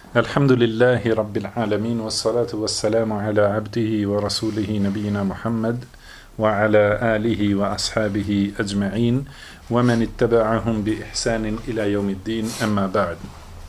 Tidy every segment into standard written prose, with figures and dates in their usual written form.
Alhamdulillahi Rabbil Alamin, wassalatu wassalamu ala abdihi wa rasulihi nabiyina Muhammad wa ala alihi wa ashabihi ajma'in wa man ittaba'ahum bi ihsanin ila yawmiddin, amma ba'd.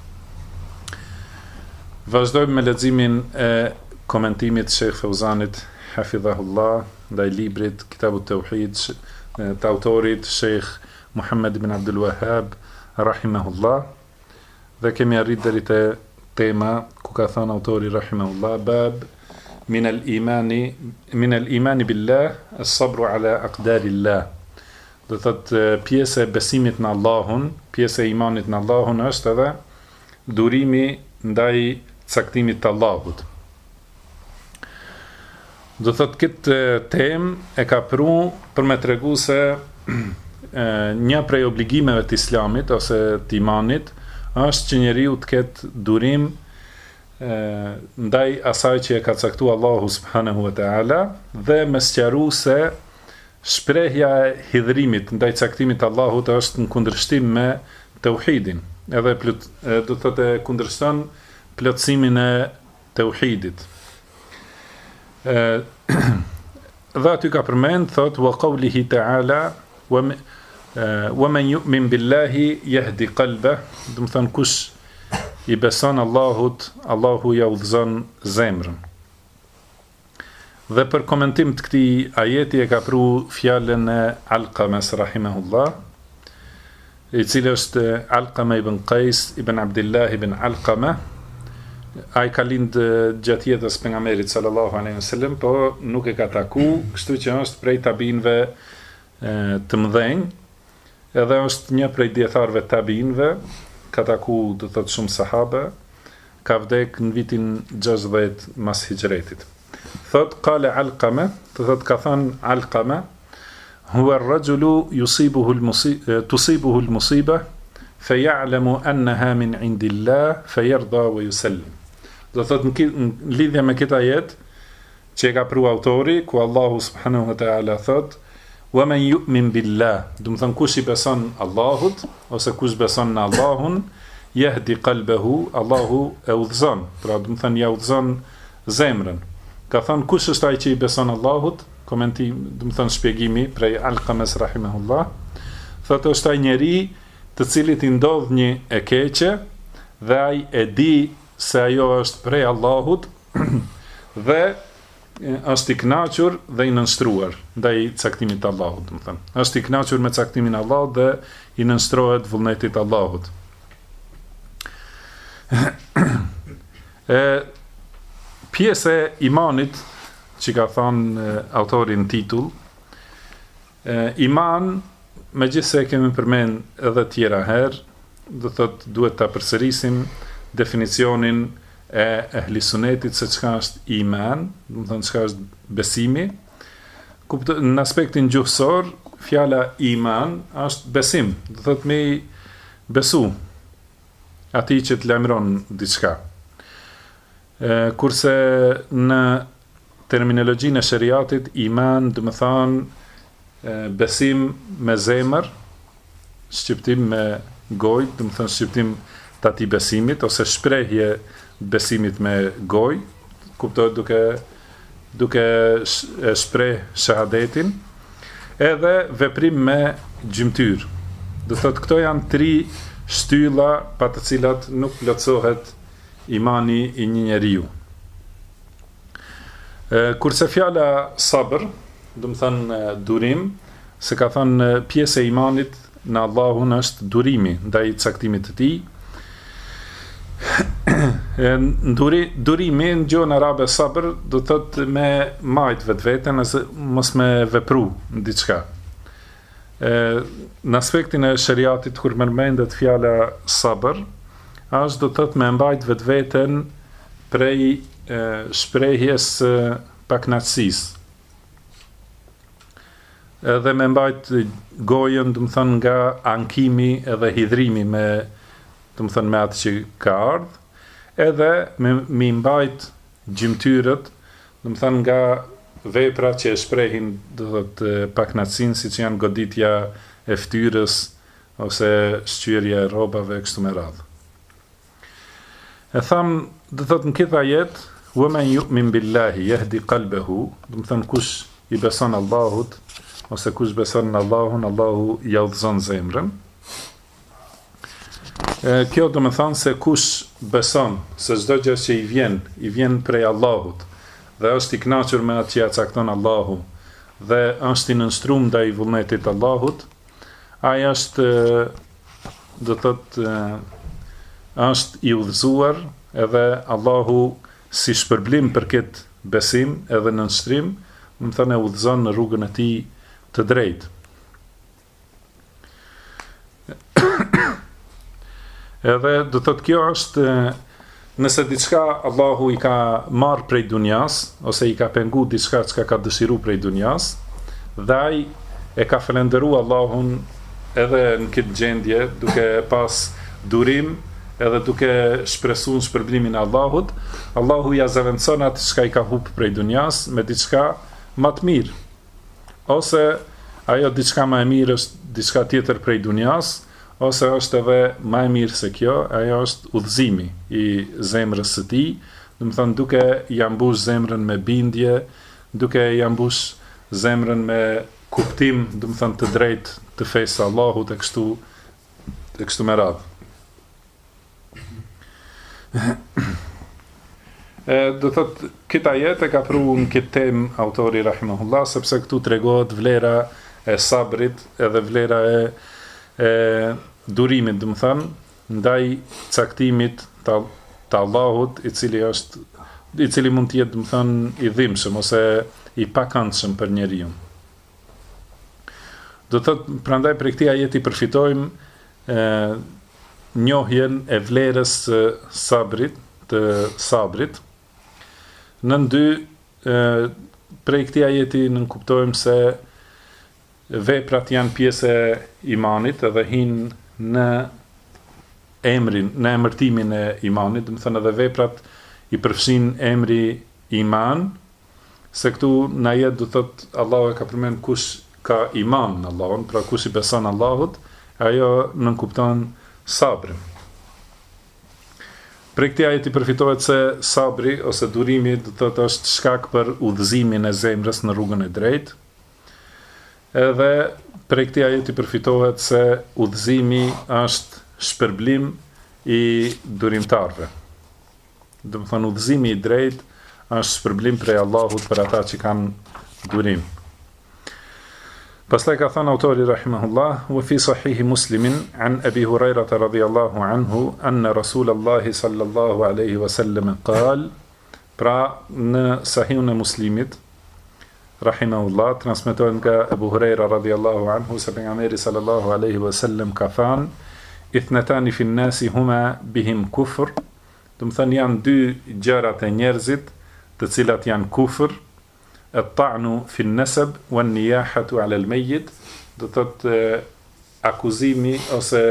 Vazhdojmë me leximin e komentimit Sheikh Fauzanit hafidhahullah ndaj librit Kitabut Tauhid të autorit Sheikh Muhammad ibn Abdul Wahhab rahimahullah, dhe kemi arrit deri te tema ku ka thënë autori rahimahullah: bab min al-imani billah as-sabru ala aqdarillah. Do thot pjesë e besimit në Allahun, pjesë e imanit në Allahun është edhe durimi ndaj caktimit të Allahut. Do thot këtë temë e ka pru për me tregu se një prej obligimeve të Islamit ose të imanit është që njeriu të ketë durim ndaj asaj që e ka caktuar Allahu subhanahu wa taala, dhe me sqaru se shprehja e hidhrimit ndaj caktimit të Allahut është në kundërshtim me tauhidin, edhe do të thotë kundërshton plotësimin e tauhidit. Dhe aty ka përmend, thot wa qawlihi ta'ala wa man yu'min billahi yahdi qalbah, do të thonë kush i beson Allahut, Allahu ja udhëzon zemrën. Dhe për komentim të këtij ajeti e ka pru fjalën e Alqames rahimahullah, i cili është Alqama ibn Qais ibn Abdullah ibn Alqama. Ai ka lind gjatë jetës pejgamberit sallallahu alaihi wasallam, po nuk e ka taku, kështu që është prej tabinëve të mëdhenj, edhe është një prej dietarëve tabinëve, ka taku do të thotë shumë sahabe, ka vdek në vitin 60 mas hijretit. Thot qala Alqama, do thotë ka thënë Alqama: huwa ar-rajulu tusibuhu al-musiba faya'lamu annaha min 'indillah fayarda wa yusallim. Do thotë në lidhje me këtë ajet që e ka pru autori, ku Allahu subhanahu wa ta'ala thot wa man yu'min billah, do të thonë kush i beson Allahut ose kush beson në Allahun, yahdi qalbahu, Allahu e udhëzon, pra do të thonë ja udhëzon zemrën. Ka thënë kush është ai që i beson Allahut, komentim, do të thonë shpjegimi prej Alqames rahimahullah, thotë është ai njeri të cilit i ndodh një e keqe dhe ai e di se ajo është prej Allahut dhe është i kënaqur dhe i nënstruar ndaj caktimit të Allahut, do të thënë. Është i kënaqur me caktimin e Allahut dhe i nënstrohet vullnetit të Allahut. Pjesë e imanit që ka thënë autori në titull, iman, megjithse e kemi përmend edhe tjera herë, do thotë duhet ta përsërisim definicionin e ehli sunetit se çka është iman, do të thonë çka është besimi. Në aspektin gjuhësor, fjala iman është besim, do thotë me besu atij që të lajmëron diçka. Kurse në terminologjinë e shariatit, iman do të thonë besim me zemër, shqiptim me gojë, do të thonë shqiptim të atij besimit, ose shprehje besimit me gojë, kuptohet duke shpreh shahadetin, edhe veprim me gjymtyr. Do thotë këto janë tri shtylla pa të cilat nuk plotësohet imani i një njeriu. Kurse fjala sabr, do të thonë durim, se ka thënë pjesë e imanit në Allahun është durimi ndaj caktimit të tij. Durimi në gjuhën arabe sabr do thotë me majt vetveten, ose mos me vepru në diçka. Në aspektin e shariatit, kur përmendet fjala sabr, është do thotë me mbajt vetveten prej shprehjes pakënaqësisë, edhe me mbajt gojën, do të thonë nga ankimi edhe hidhrimi me, do të thonë me atë që ka ardhur, edhe me mbajt gjymtyrët, do të thonë nga vepra që e shprehin, do thotë pakënaqësinë, siç janë goditja e fytyrës ose shqyrja e rrobave kështu me radhë. E tham, dhe thot në këtë ajet, wa man yu'min billahi yahdi qalbahu, do të thënë kush i beson Allahut ose kush beson në Allahun, Allahu ja udhëzon zemrën. Kjo do të thënë se kush beson se çdo gjë që i vjen prej Allahut dhe është i kënaqur me atë që ja cakton Allahu dhe është i nënshtruar ndaj vullnetit të Allahut, ai është do thotë është i udhëzuar edhe Allahu si shpërblim për këtë besim edhe nënshtrim, do të thënë e udhëzon në rrugën e tij të drejtë. Edhe do thotë kjo është nëse diçka Allahu i ka marrë prej dunjas ose i ka pengu diçka që ka dëshiruar prej dunjas, dhe ai e ka falendëruar Allahun edhe në këtë gjendje duke pas durim edhe duke shpresuar shpërblimin e Allahut, Allahu ja zaventson atë çka i ka humbur prej dunjas me diçka më të mirë. Ose ajo diçka më e mirë është diçka tjetër prej dunjas, ose është edhe më e mirë se kjo, ajo është udhëzimi i zemrës së tij, do të thonë duke ja mbush zemrën me bindje, duke ja mbush zemrën me kuptim, do të thonë të drejtë të fesë Allahut e kështu me radhë. Do thot këtë ajet e ka pru në këtë temë autori rahimahullah, sepse këtu tregohet vlera e sabrit edhe vlera e durimit, do të thënë, ndaj caktimit të Allahut, i cili mund të jetë, do të thënë, i dhimbshëm ose i pakëndshëm për njeriu. Do thot, prandaj për këtij ajeti përfitojmë njohjen e vlerës të sabrit. Në dy, prej këtij ajeti nënkuptojmë se veprat janë pjesë e imanit edhe hinë në emërtimin e imanit, do të thënë edhe veprat i përfshin emri iman, se këtu në ajet do thot Allahu e ka përmend kush ka iman në Allahun, pra kush i beson Allahut, ajo nënkupton sabrin. Për këtij ajeti përfitohet se sabri ose durimi do të thotë është shkak për udhëzimin e zemrës në rrugën e drejtë. Edhe për këtij ajeti përfitohet se udhëzimi është shpërblim i durimtarëve. Do të thonë udhëzimi i drejtë është shpërblim prej Allahut për ata që kanë durim. Pastaj ka thënë autori rahimahullah, wa fi sahihi Muslimin an Abi Hurairah radhiyallahu anhu anna Rasulullah sallallahu alaihi wasallam qal, pra në sahihun e Muslimit rahimahullah transmetohet nga Abu Huraira radhiyallahu anhu se pejgamberi sallallahu alaihi wasallam ka thënë, ithnatani fi an-nasi huma bihim kufr, do të thënë janë dy gjërat e njerëzit të cilat janë kufër, at-ta'nu fi an-nasab wa an-niyahatu 'ala al-mayyit, do thotë akuzimi ose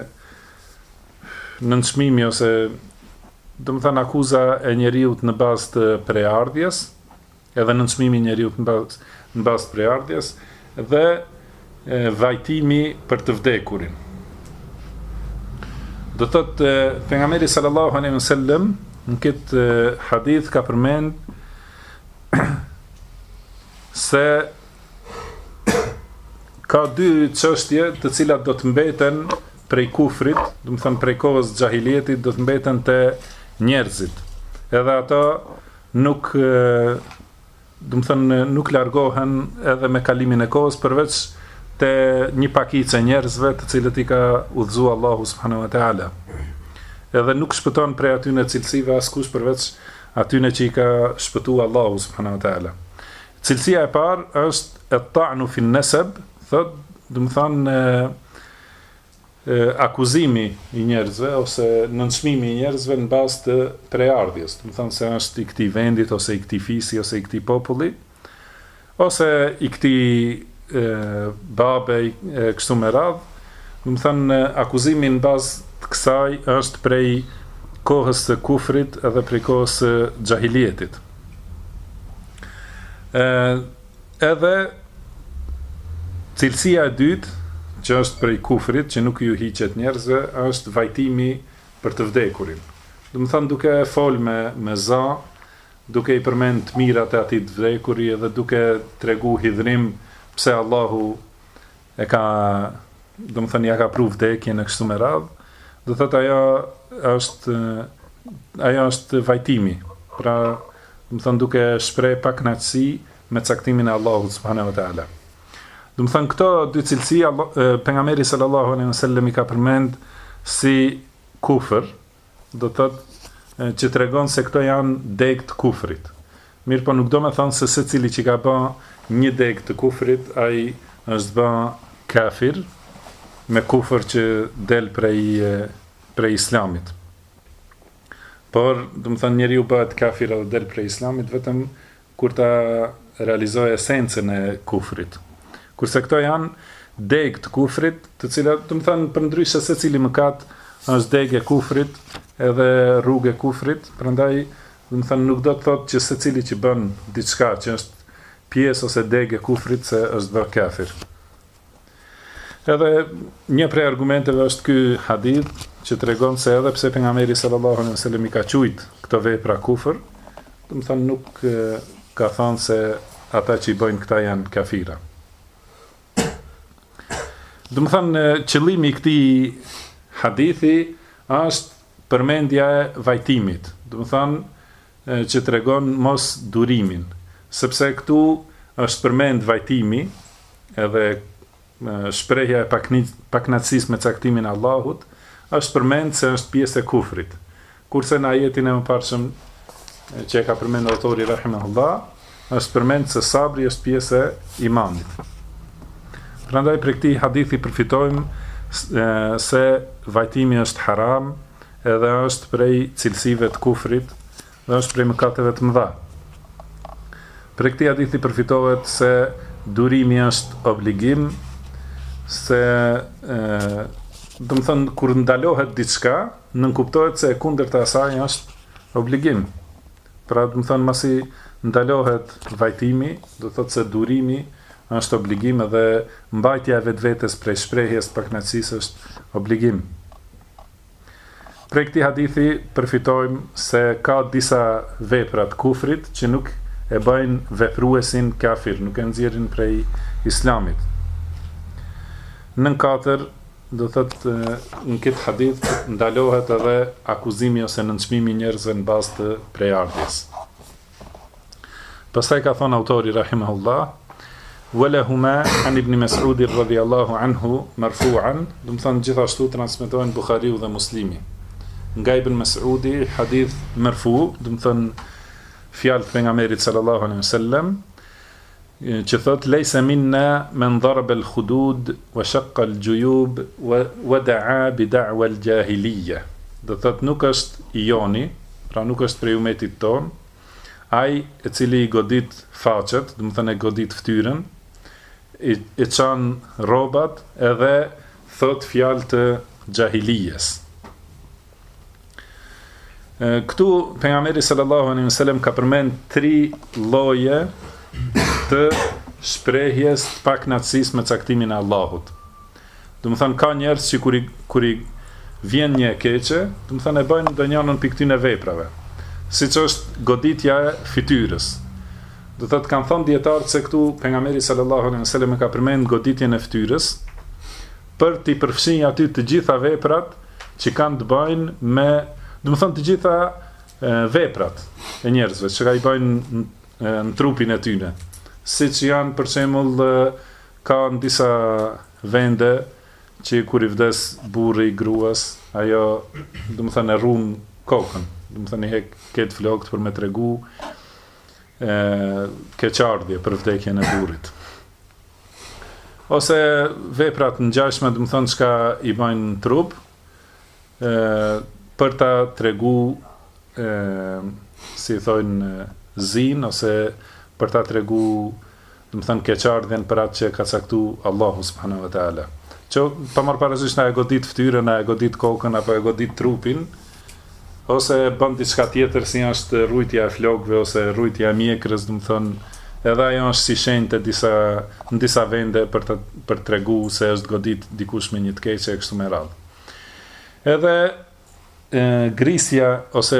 nënçmimi ose do të thënë akuza e njeriu në bazë të preardhjes, edhe nënçmimi i njeriu në bazë të preardhjes dhe vajtimi për të vdekurin. Do thotë pejgamberi sallallahu alaihi wasallam në këtë hadith ka përmend se ka dy çështje të cilat do të mbeten prej kufrit, do të thënë prej kohës xahilietit, do të mbeten te njerëzit. Edhe ato nuk do të thënë nuk largohen edhe me kalimin e kohës, përveç te një pakicë njerëzve të cilët i ka udhëzuar Allahu subhanahu wa taala. Edhe nuk shpëton prej atyne cilësive askush përveç atyne që i ka shpëtuar Allahu subhanahu wa taala. Cilësia e parë është at-ta'nu fi an-nasab, thotë, do të thonë akuzimi i njerëzve ose nënçmimi i njerëzve në bazë të preardhjes, do të thonë se është i këtij vendit ose i këtij fisi ose i këtij populli ose i këtij babe kështu me radhë, do të thonë akuzimi në bazë të kësaj është prej kohës së kufrit edhe prej kohës së xahilietit. Edhe cilësia e dytë, që është prej kufrit, që nuk ju hiqet njerëzve, është vajtimi për të vdekurin. do të thënë duke fol me za, duke i përmend të mirat e atij të vdekuri dhe duke tregu hidhrim pse Allahu e ka, do të thënë ja ka pru vdekjen e kështu me radhë, do thotë ajo është vajtimi. Pra, do të thënë duke shpreh pa kënaqësi me caktimin e Allahut subhanahu wa taala. Do të thënë këto dy cilësi pejgamberi sallallahu alaihi wasallam i ka përmend si kufër, do thotë që tregon se këto janë degë të kufrit. Mirë, po nuk do me thonë se secili që ka bë një degë të kufrit, ai është bë kafir, me kufër që del prej islamit. Por, do të thënë njeriu bëhet kafir edhe del prej islamit vetëm kur ta realizojë esencën e kufrit. Kurse këto janë degë të kufrit, të cilat, do të thënë përndryshe secili mëkat është degë e kufrit, edhe rrugë e kufrit, prandaj, do të thënë nuk do të thotë që secili që bën diçka që është pjesë ose degë e kufrit se është bërë kafir. Edhe një prej argumenteve është ky hadith që tregon se edhe pse pejgamberi sallallahu alaihi wasallam i ka quajt këto vepra kufër, do të thënë nuk ka thënë se ata që i bëjnë këta janë kafira. Do të thënë qëllimi i këtij hadithi është përmendja e vajtimit, do të thënë që tregon mos durimin, sepse këtu është përmend vajtimi edhe shprehja e pakënaqësisë me caktimin e Allahut, është përmend se është pjesë e kufrit. Kurse në ajetin e mëparshëm që e ka përmendur autori rahimahullah, është përmend se sabri është pjesë e imanit. Prandaj për këtij hadithi përfitojmë se vajtimi është haram, edhe është prej cilësive të kufrit, dhe është prej mëkateve të mëdha. Për këtij hadithi përfitohet se durimi është obligim, se do të thënë kur ndalohet diçka, nënkuptohet se e kundërta e saj është obligim. Pra do të thënë masi ndalohet vajtimi, do të thotë se durimi është obligim edhe mbajtja e vetvetes prej shprehjes pakënaqësisë është obligim. Prej këtij hadithi përfitojmë se ka disa vepra të kufrit që nuk e bëjnë vepruesin kafir, nuk e nxjerrin prej islamit. Nën 4, do thotë në këtë hadith ndalohet edhe akuzimi ose nënçmimi i njerëzve në bazë të prejardhjes. Pastaj ka thënë autori rahimahullah, walahuma an ibn Mas'ud radhiyallahu anhu marfu'an, do të thënë gjithashtu transmetohen Buhariu dhe Muslimi. Nga Ibn Mas'udi hadith marfu, do të thënë fjalë të pejgamberit sallallahu alaihi wasallam, që thot lejse minna men darab al-khudud wa shaqqa al-juyub wa da'a bi da'wa al-jahiliyya. Do thot nuk është i joni, pra nuk është prej umetit ton, ai i cili i godit faqet, do të thënë e godit fytyrën, i çan rrobat edhe thot fjalë të jahilijes. Këtu pejgamberi sallallahu alaihi wasallam ka përmend 3 lloje të shprehjes të pakënaqësisë me caktimin e Allahut. Do të thënë ka njerëz që kur i vjen një e keqe, do të thënë e bëjnë ndonjënën pikë këtyre veprave, siç është goditja e fytyrës. Do thotë kanë thënë dietarët se këtu pejgamberi sallallahu alaihi wasallam ka përmend goditjen e fytyrës për t'i përfshirë aty të gjitha veprat që kanë të bëjnë me, do të thënë të gjitha veprat e njerëzve që i bëjnë në trupin e tyre. Siç janë për shembull ka në disa vende që kur i vdes burri i gruas, ajo do të thënë e rrun kokën, do të thënë i hek këtë flokët për me tregu keqardhje për vdekjen e burrit. Ose veprat ngjashme, do të thënë çka i bëjnë në trup për ta tregu si thonë zin, ose për ta tregu, do të thënë keqardhjen për atë që ka caktuar Allahu subhanahu wa taala. Që pa marrë parasysh na e godit fytyrën, na e godit kokën apo e godit trupin, ose bën diçka tjetër si është rrujtja e flokëve ose rrujtja e mjekrës, do të thënë edhe ajo është si shenjtë në disa vende për tregu se është godit dikush me një të keqe kështu me radhë. Edhe grisja ose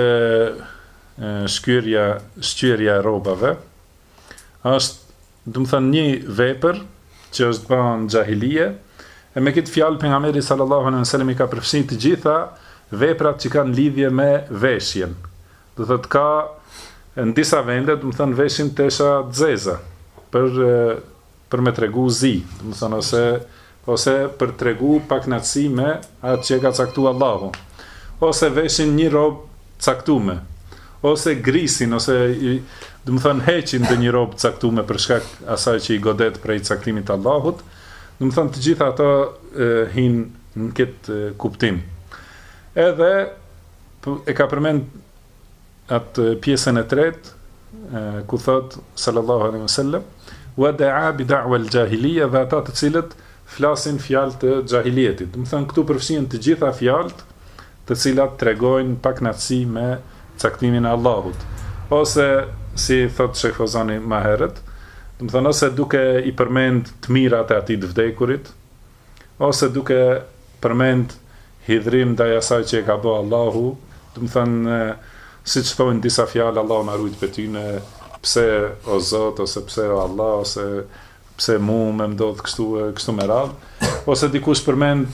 shkyrja e rrobave është, do të thënë, një vepër që është bën në xahilije, e me këtë fjalë pejgamberi sallallahu alaihi wasallam i ka përfshirë të gjitha veprat që kanë lidhje me veshjen. Do thotë ka në disa vende, do të thënë, veshin tesha xeza për me tregu zi, do të thënë, ose për tregu paknatësi me atë që ka caktuar Allahu, ose veshin një robë caktume, ose grisin, ose do të thënë heqin dhe një robë caktume për shkak asaj që i godet prej caktimit të Allahut. Do të thënë të gjitha ato hinë në këtë kuptim. Edhe e ka përmend atë pjesën e tretë, ku thot sallallahu alaihi wasallam wa da'a bi da'wa al-jahiliya, dhe ata të cilët flasin fjalë të xahilietit. Do të thënë këtu përfshihen të gjitha fjalët të cilat tregojnë paknatësi me caktimin e Allahut, ose si thot Sheikh Fozani më herët, do të thënë ose duke i përmend të mirat e atij të vdekurit, ose duke përmend hidhrim ndaj asaj që e ka bërë Allahu, do të thënë siç thonë disa fjalë, Allahu na ruaj prej tyne, pse o Zot, ose pse o Allah, ose pse mu më ndodh kështu me radhë, ose dikush përmend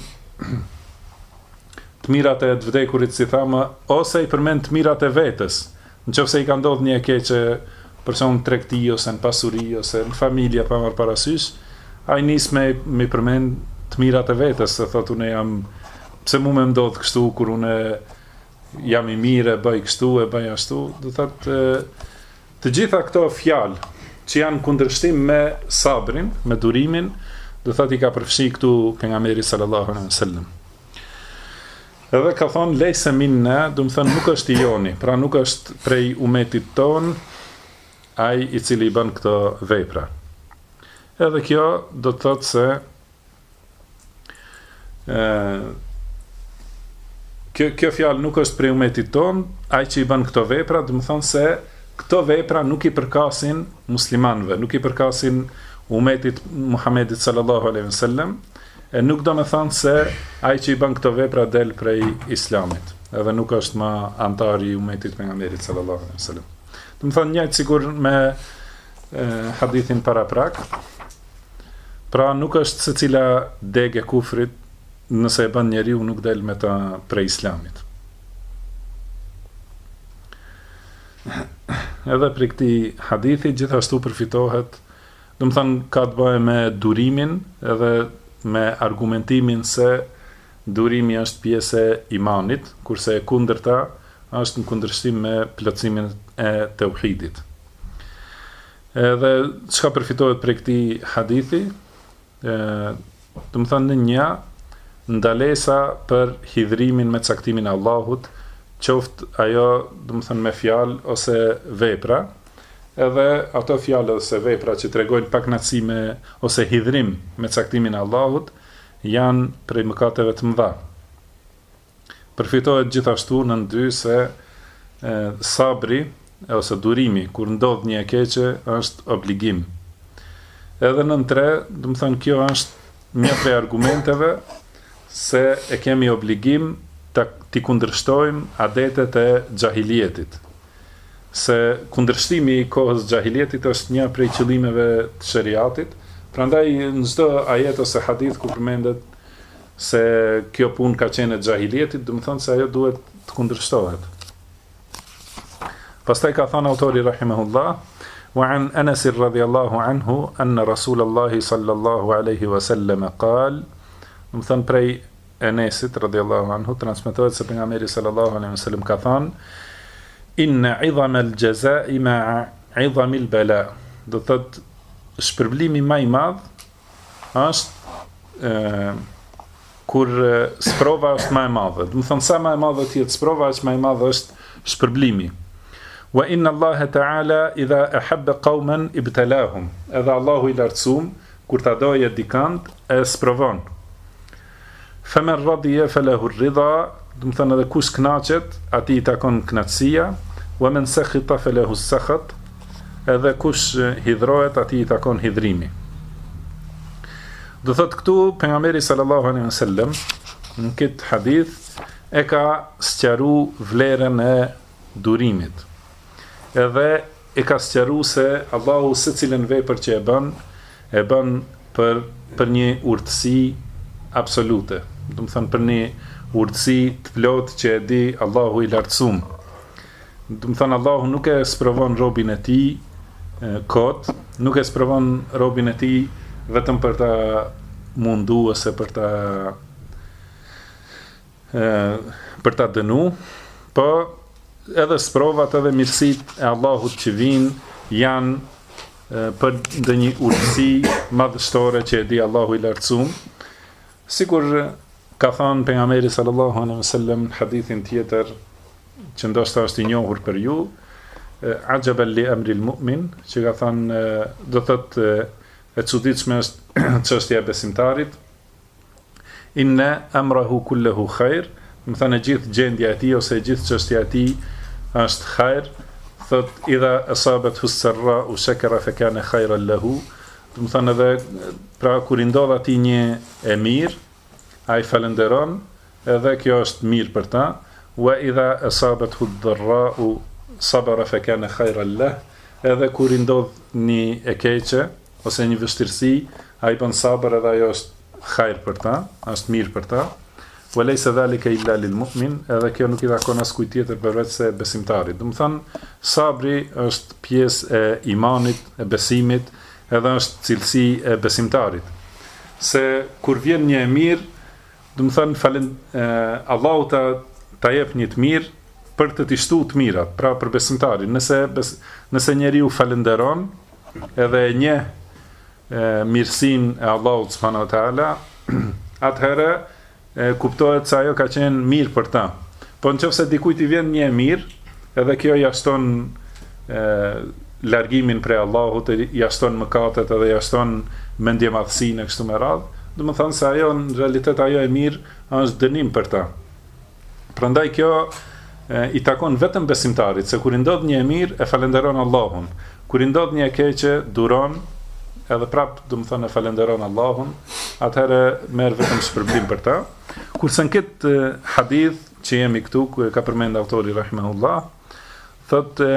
të mirat e të vdekurit, si thamë, ose i përmend të mirat e vetes, nëse i ka ndodhur një e keqe për shembull në tregti, ose në pasuri, ose në familje pa marrë parasysh, ai nis me përmend të mirat e vetes, se thotë unë jam, pse mu më ndodh kështu kur unë jam i mirë, bëj kështu, e bëj ashtu. Do thotë të gjitha këto fjalë që janë kundërshtim me sabrin, me durimin, do thotë i ka përfshi këtu pejgamberi sallallahu alaihi wasallam. Edhe ka thonë lejse minna, do të thënë nuk është i joni, pra nuk është prej umetit ton ai i cili i bën këto vepra. Edhe kjo do të thotë se kjo fjalë nuk është prej umetit ton, ai që i bën këto vepra, do të thonë se këto vepra nuk i përkasin muslimanëve, nuk i përkasin umetit Muhamedit sallallahu alaihi wasallam, e nuk do me thonë se ai që i bën këto vepra del prej islamit, edhe nuk është ma antari i umetit pejgamberit sallallahu alaihi wasallam. Do të thonë njëjtë sikur me hadithin paraprak, pra nuk është secila degë e kufrit, nëse e bën njeriu nuk del me ta prej islamit. Edhe për këtij hadithi gjithashtu përfitohet, do të thonë ka të bëjë me durimin, edhe me argumentimin se durimi është pjesë e imanit, kurse e kundërta është në kundërshtim me plotësimin e tauhidit. Edhe çka përfitohet prej këtij hadithi, do të thonë një ndalesa për hidhrimin me caktimin e Allahut, qoftë ajo, do të thonë me fjalë ose vepra, edhe ato fjalë ose vepra që tregojnë paknatësi me ose hidhrim me caktimin e Allahut janë prej mëkateve të mëdha. Përfitohet gjithashtu në dy se sabri ose durimi kur ndodh një e keqe është obligim. Edhe në tre, do të thënë kjo është një prej argumenteve se e kemi obligim t'i kundërshtojmë adetet e xahilietit. Se kundërshtimi i kohës xahilietit është një prej qëllimeve të shariatit, prandaj në çdo ajet ose hadith ku përmendet se kjo punë ka qenë e xahilietit, do të thonë se ajo duhet të kundërshtohet. Pastaj ka thënë autori rahimahullah, wa an Anas radhiyallahu anhu anna Rasulullah sallallahu alaihi wasallam qal, do të thonë prej Enesit radhiyallahu anhu transmetohet se pejgamberi sallallahu alaihi wasallam ka thënë, inna idhama al-jazaa'i ma'a idhami al-bala. Do thotë shpërblimi më i madh është kur sprova është më e madhe. Do të thonë sa më e madhe të jetë sprova, aq më i madh është shpërblimi. Wa inna Allah ta'ala idha ahabba qauman ibtalahum. Edhe Allahu i lartësuam kur ta doje dikant e sprovon. Faman radiya falahu ar-ridha, do të thonë edhe kush kënaqet, atij i takon kënaqësia, wa man sakhita falahu as-sakhat, edhe kush hidhrohet, atij i takon hidhrimi. Do thotë këtu pejgamberi sallallahu alaihi wasallam në këtë hadith e ka sqaru vlerën e durimit. Edhe e ka sqaru se Allahu se cilën vepër që e bën për një urtësi absolute. Do të thënë për një urtësi të plot që e di Allahu i lartësuar. Do të thënë Allahu nuk e sprovon robin e tij kot, nuk e sprovon robin e tij vetëm për ta mundu ose për ta dënu, po edhe sprovat edhe mirësit e Allahut që vinë janë për ndonjë urtësi madhështore që e di Allahu i lartësuar. Sikur ka thënë pejgamberi sallallahu alaihi wasallam në hadithin tjetër që ndoshta është i njohur për ju, ajaban li amri al-mu'min, që ka thënë do thotë e çuditshme është çështja e besimtarit. Inna amrahu kulluhu khair, do të thënë gjithë gjendja e tij ose gjithë çështja e tij është khair. Thot idha asabathu as-sarra'u shakara fa kana khairan lahu. Do të thënë edhe pra kur i ndodh atij një e mirë, ai falenderon, edhe kjo është mirë për ta. Wa idha asabathu ad-dharra'u sabara fa kana khairan lahu. Edhe kur i ndodh një e keqe ose një vështirësi, ai bën sabër edhe ajo është khair për ta, është mirë për ta. Wa laysa dhalika illa lil mu'min, edhe kjo nuk i takon as kujt tjetër përveç se besimtarit. Do të thënë sabri është pjesë e imanit, e besimit, edhe është cilësi e besimtarit. Se kur vjen një e mirë, do të thënë Allahu ta jep një të mirë për të shtuar të mirat, pra për besimtarin. Nëse njeriu falenderon edhe e njeh mirësinë e Allahut subhanahu wa taala, atëherë kuptohet se ajo ka qenë mirë për ta. Po nëse dikujt i vjen një e mirë, edhe kjo ja shton largimin prej Allahut, ja shton mëkatet edhe ja shton mendjemadhsinë kështu me radhë, do të thonë se ajo në realitet ajo e mirë është dënim për ta. Prandaj kjo i takon vetëm besimtarit, se kur i ndodh një e mirë e falenderon Allahun, kur i ndodh një e keqe duron edhe prap do të thonë e falenderon Allahun, atëherë merr vetëm shpërblim për ta. Kurse në këtë hadith që jemi këtu, ku e ka përmend autori rahimahullah, thotë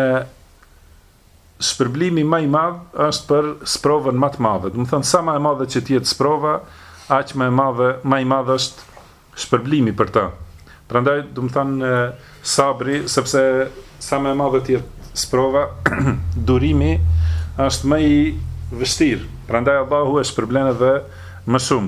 shpërblimi më i madh është për sprovën më të madhe. Do të thonë sa më e madhe që të jetë sprova, aq më i madh është shpërblimi për ta. Prandaj do të thonë sabri, sepse sa më e madhe të jetë sprova, durimi është më i vështirë. Prandaj Allahu e shpërblen edhe më shumë.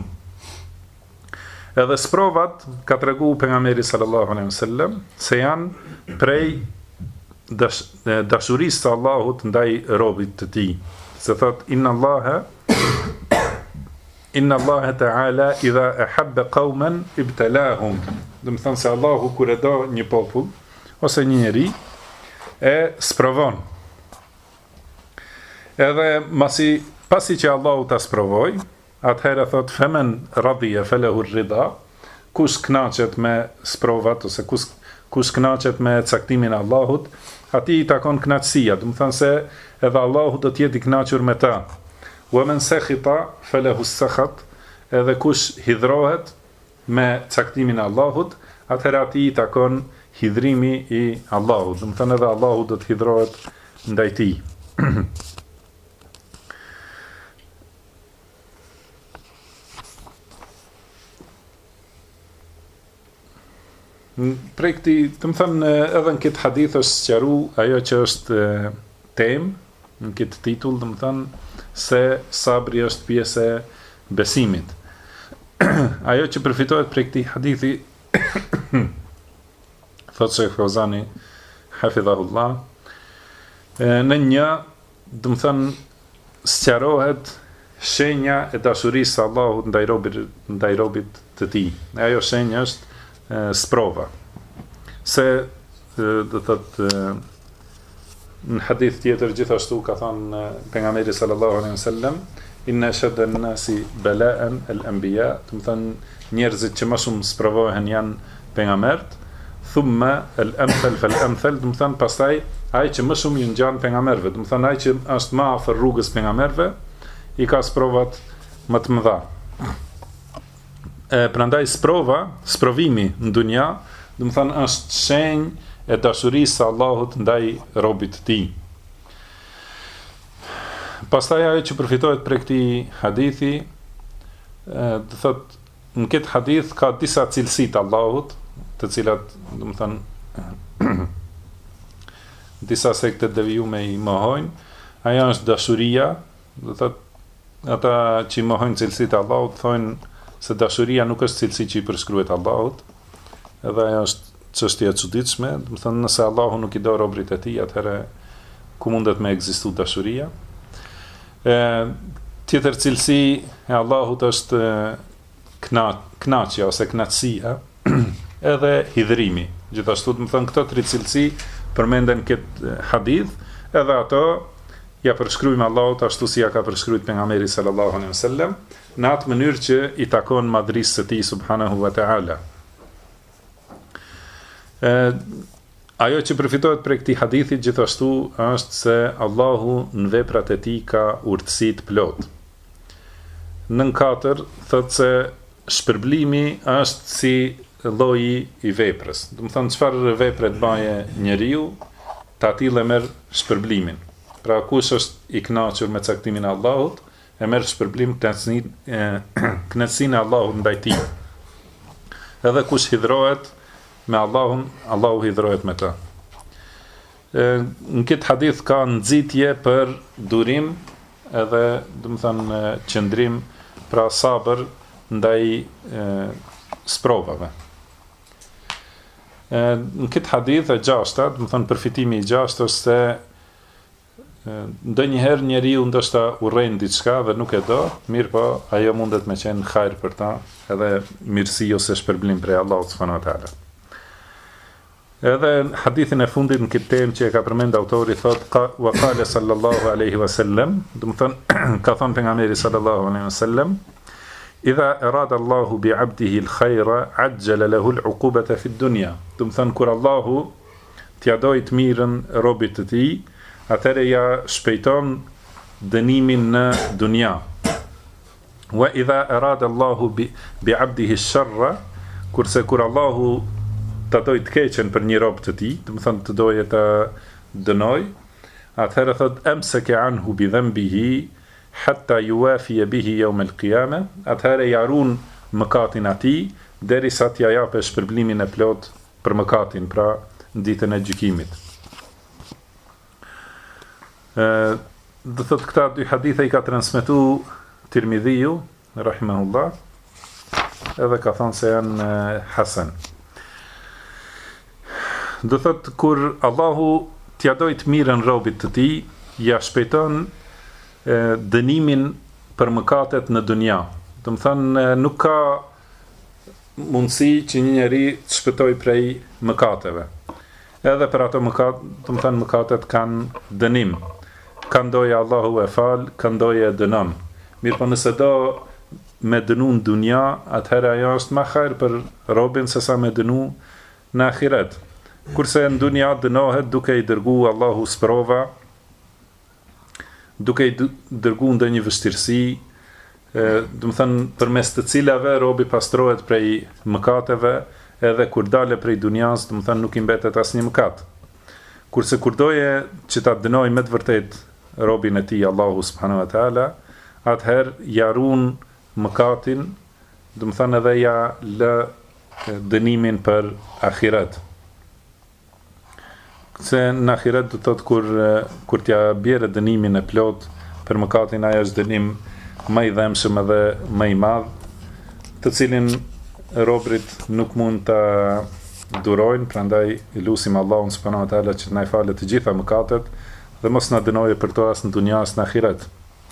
Edhe sprovat ka tregu pejgamberi sallallahu alaihi wasallam se janë prej dashurisë së Allahut ndaj robit të tij. Se thot inna Allaha ta'ala idha ahabba qauman ibtalahum. Do të thonë se Allahu kur e do një popull ose një njeri e sprovon. Edhe pasi që Allahu ta sprovoj, atëherë thot femen radhiya falahu ar-ridha, kush kënaqet me sprovat ose kush kënaqet me caktimin e Allahut, atij i takon kënaqësia. Do të thonë se edhe Allahu do të jetë i kënaqur me ta. Wa man sakhita falahu as-sakhat, edhe kush hidhrohet me caktimin e Allahut, atëherë atij i takon hidhrimi i Allahut. Do të thonë edhe Allahu do të hidhrohet ndaj tij. Prej këti, të më thënë edhe në këtë hadith është sqaru ajo që është temë, në këtë titull, të më thënë se sabri është pjesë e besimit. Ajo që përfitohet prej këti hadithi, thotë Sheikh Fauzani, hafidhahullah, në një, të më thënë, sqarohet shenja e dashurisë së Allahut ndaj robit të tij. Ajo shenja është sprova. Se do thotë në hadith tjetër gjithashtu ka thënë pejgamberi sallallahu alaihi wasallam inna shadda an-nasi bala'an al-anbiya, do të thënë njerëzit që më shumë sprovohen janë pejgamberët, thumma al-amthal fal-amthal, do të thënë pastaj ai që më shumë i ngjan pejgamberëve, do të thënë ai që është më afër rrugës pejgamberëve i ka sprovat më të mëdha. Prandaj sprovimi në dunja do të thënë është shenjë e dashurisë së Allahut ndaj robit të tij. Pastaj ajo që përfitohet prej këtij hadithi, do thotë në këtë hadith ka disa cilësi të Allahut, të cilat, do të thënë, disa sekte devijume i mohojnë. Ajo është dashuria, do thotë ata që i mohojnë cilësitë të Allahut thonë se dashuria nuk është cilësi që i përshkruhet Allahut. Edhe ajo është çështje e çuditshme, do të thënë nëse Allahu nuk i do robërit e tij, atëherë ku mundet me ekzistu dashuria? Tjetër cilësi e Allahut është kënaqja ose kënaqësia, edhe hidhrimi. Gjithashtu, do të thënë këto tre cilësi përmenden këtë hadith, edhe ato ja përshkruajmë Allahut ashtu si ja ka përshkruar pejgamberi sallallahu alaihi wasallam, në atë mënyrë që i takon madhrisë së tij subhanahu wa taala. Ajo që përfitohet prej këtij hadithi gjithashtu është se Allahu në veprat e tij ka urtësi të plot. Nën 4 thotë se shpërblimi është si lloji i veprës. Do të thonë çfarë vepre të baje njeriu, ta tillë e merr shpërblimin. Pra kush është i kënaqur me caktimin e Allahut, e merr shpërblim kënaqësinë e Allahut ndaj tij. Edhe kush hidhrohet me Allahun, Allahu hidhrohet me ta. Në këtë hadith ka nxitje për durim edhe, do të thënë, qëndrim, pra sabër ndaj sprovave. Në këtë hadith e gjashta, do të thënë përfitimi i gjashtë është se ndonjëherë njeriu ndoshta urren diçka dhe nuk e do, mirë po ajo mundet me qenë hajër për ta, edhe mirësi ose shpërblim prej Allahut subhanahu wa taala. Edhe hadithin e fundit në këtë temë që e ka përmend autori thotë wa qala sallallahu alaihi wasallam, do të thonë ka thënë pejgamberi sallallahu alaihi wasallam, idha arada Allahu bi 'abdihi al-khayra ajjala lahu al-'uqubata fi ad-dunya. Do të thonë kur Allahu t'ia doj të mirën robit të tij, atëherë ja shpejton dënimin në dunja. Wa idha arada Allahu bi 'abdihi ash-sharra, kurse kur Allahu ta doj të keqen për një rob të tij, do të thonë të doje ta dënoj, atëherë thot amsaka anhu bi dhanbihi hatta yuwafi bihi yawm al-qiyamah, atëherë ja ruan mëkatin atij derisa t'ia japë shpërblimin e plot për mëkatin, pra në ditën e gjykimit. Do thot këta dy hadithe i ka transmetuar Tirmidhiu rahimahullah, edhe ka thënë se janë hasan. Do thot kur Allahu t'ia doj të mirën robit të tij, ja shpejton dënimin për mëkatet në dunja. Do të thënë nuk ka mundësi që një njeri të shpëtoj prej mëkateve. Edhe për ato mëkat, do të thënë mëkatet kanë dënim. Ka ndoje Allahu e fal, ka ndoje e dënon. Mirë po nëse do me dënu në dunja, atëherë ajo është më hajër për robin se sa me dënu në ahiret. Kurse në dunja dënohet duke i dërgu Allahu sprova, duke i dërgu ndonjë vështirësi, do të thënë përmes të cilave robi pastrohet prej mëkateve, edhe kur dale prej dunjas, do të thënë nuk i mbetet asnjë mëkat. Kurse kur doje që ta dënoj me të vërtet robin e tij Allahu subhanahu wa taala, atëherë ja ruan mëkatin, do të thënë edhe ja lë dënimin për ahiret. Se në ahiret do thot kur t'ja bjerë dënimin e plot për mëkatin, ajo është dënim më i dhëmshëm edhe më i madh, të cilin robrit nuk mund ta durojnë, prandaj i lutim Allahun subhanahu wa taala që na i falet të gjitha mëkatet dhe mos na dënojë për to as në dunja as në ahiret.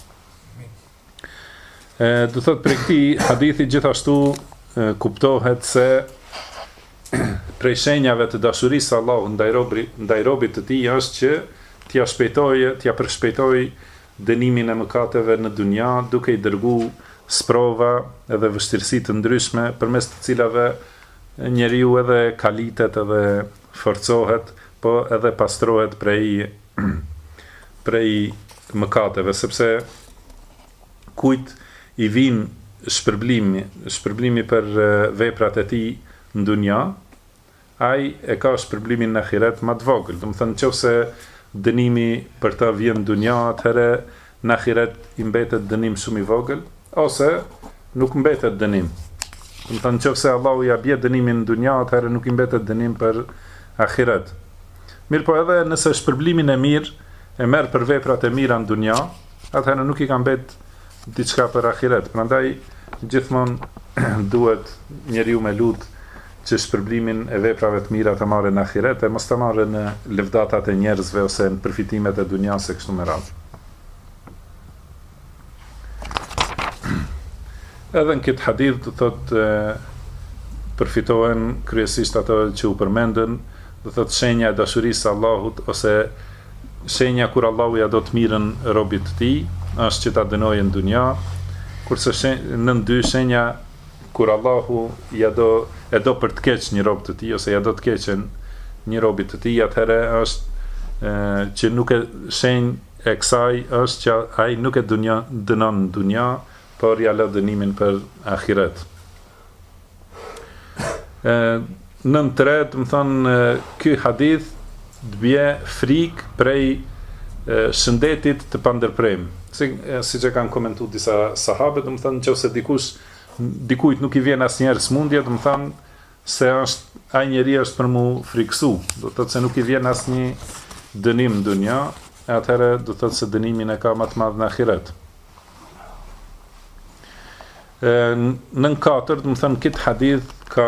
Do thot për këtij hadithi gjithashtu kuptohet se prej shenjave të dashurisë së Allahut ndaj robit të tij është që t'ia përshpejtojë dënimin e mëkateve në dunja, duke i dërgu sprova edhe vështirësi të ndryshme, përmes të cilave njeriu edhe kalitet edhe forcohet, po edhe pastrohet prej mëkateve, sepse kujt i vin shpërblimi për veprat e tij në dunja, ai e ka shpërblimin në ahiret më të vogël. Do të thënë nëse dënimi për ta vjen në dunja, atëherë në ahiret i mbetet dënim shumë i vogël, ose nuk mbetet dënim. Do të thënë nëse Allahu ja bie dënimin në dunja, atëherë nuk i mbetet dënim për ahiret. Mirë po edhe nëse shpërblimin e mirë e merr për veprat e mira në dunja, atëherë nuk i ka mbet diçka për ahiret. Prandaj gjithmonë duhet njeriu me lut që shpërblimin e veprave të mira të marrë në ahiret e mos të marrë në lëvdatat e njerëzve ose në përfitimet e dunjas e kështu me radhë. Edhe në këtë hadith do thotë përfitohen kryesisht ato që u përmendën, do thotë shenja e dashurisë së Allahut ose shenja kur Allahu ja do të mirën robit të tij, është që ta dënojë në dunja, kurse në dy shenja kur Allahu e do për të keq një rob të tij ose ja do të keqen një robit të tij, atëherë është që nuk e shenjë e kësaj është që ai nuk e dënon në dunja, por ja lë dënimin për ahiret. Nën tret, më thonë, ky hadith të bie frikë prej shëndetit të pandërprem. Siç e kanë komentuar disa sahabë, do të thonë nëse dikujt nuk i vjen asnjëherë smundje, do të thonë se ai njeriu është për mu friksu, do të thotë se nuk i vjen asnjë dënim në dunja, atëherë do të thotë se dënimin e ka më të madh në ahiret. Nën katër, do të thonë këtë hadith ka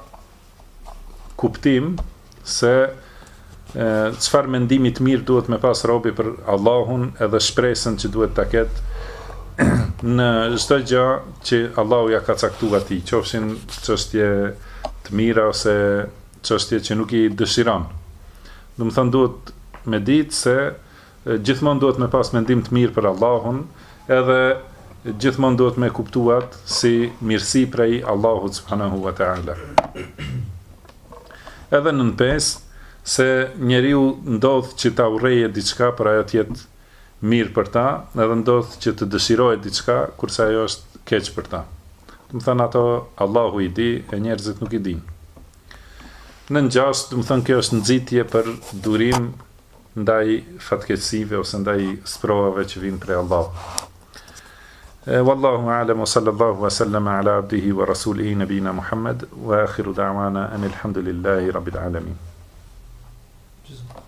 kuptim se çfarë mendimi të mirë duhet me pas robi për Allahun edhe shpresën që duhet ta ketë në çdo gjë që Allahu ja ka caktuar atij, qofshin çështje të mira ose çështje që nuk i dëshiron. Do të thonë duhet me ditë se gjithmonë duhet me pas mendim të mirë për Allahun, edhe gjithmonë duhet me kuptuat si mirësi prej Allahut subhanahu wa ta'ala. Edhe nën 5 se njeriu ndodh që ta urrejë diçka për ajo të jetë mirë për ta, edhe ndodh që të dëshirohet diçka kurse ajo është keq për ta. Do të thënë ato Allahu i di e njerëzit nuk i dinë. Në 6, do të thënë kjo është nxitje për durim ndaj fatkeqësive ose ndaj sprovave që vijnë prej Allahut. Wallahu a'lam wa sallallahu wa sallama ala abdihi wa rasulihi nabina Muhammad wa akhiru da'wana anil hamdulillahi rabbil alamin.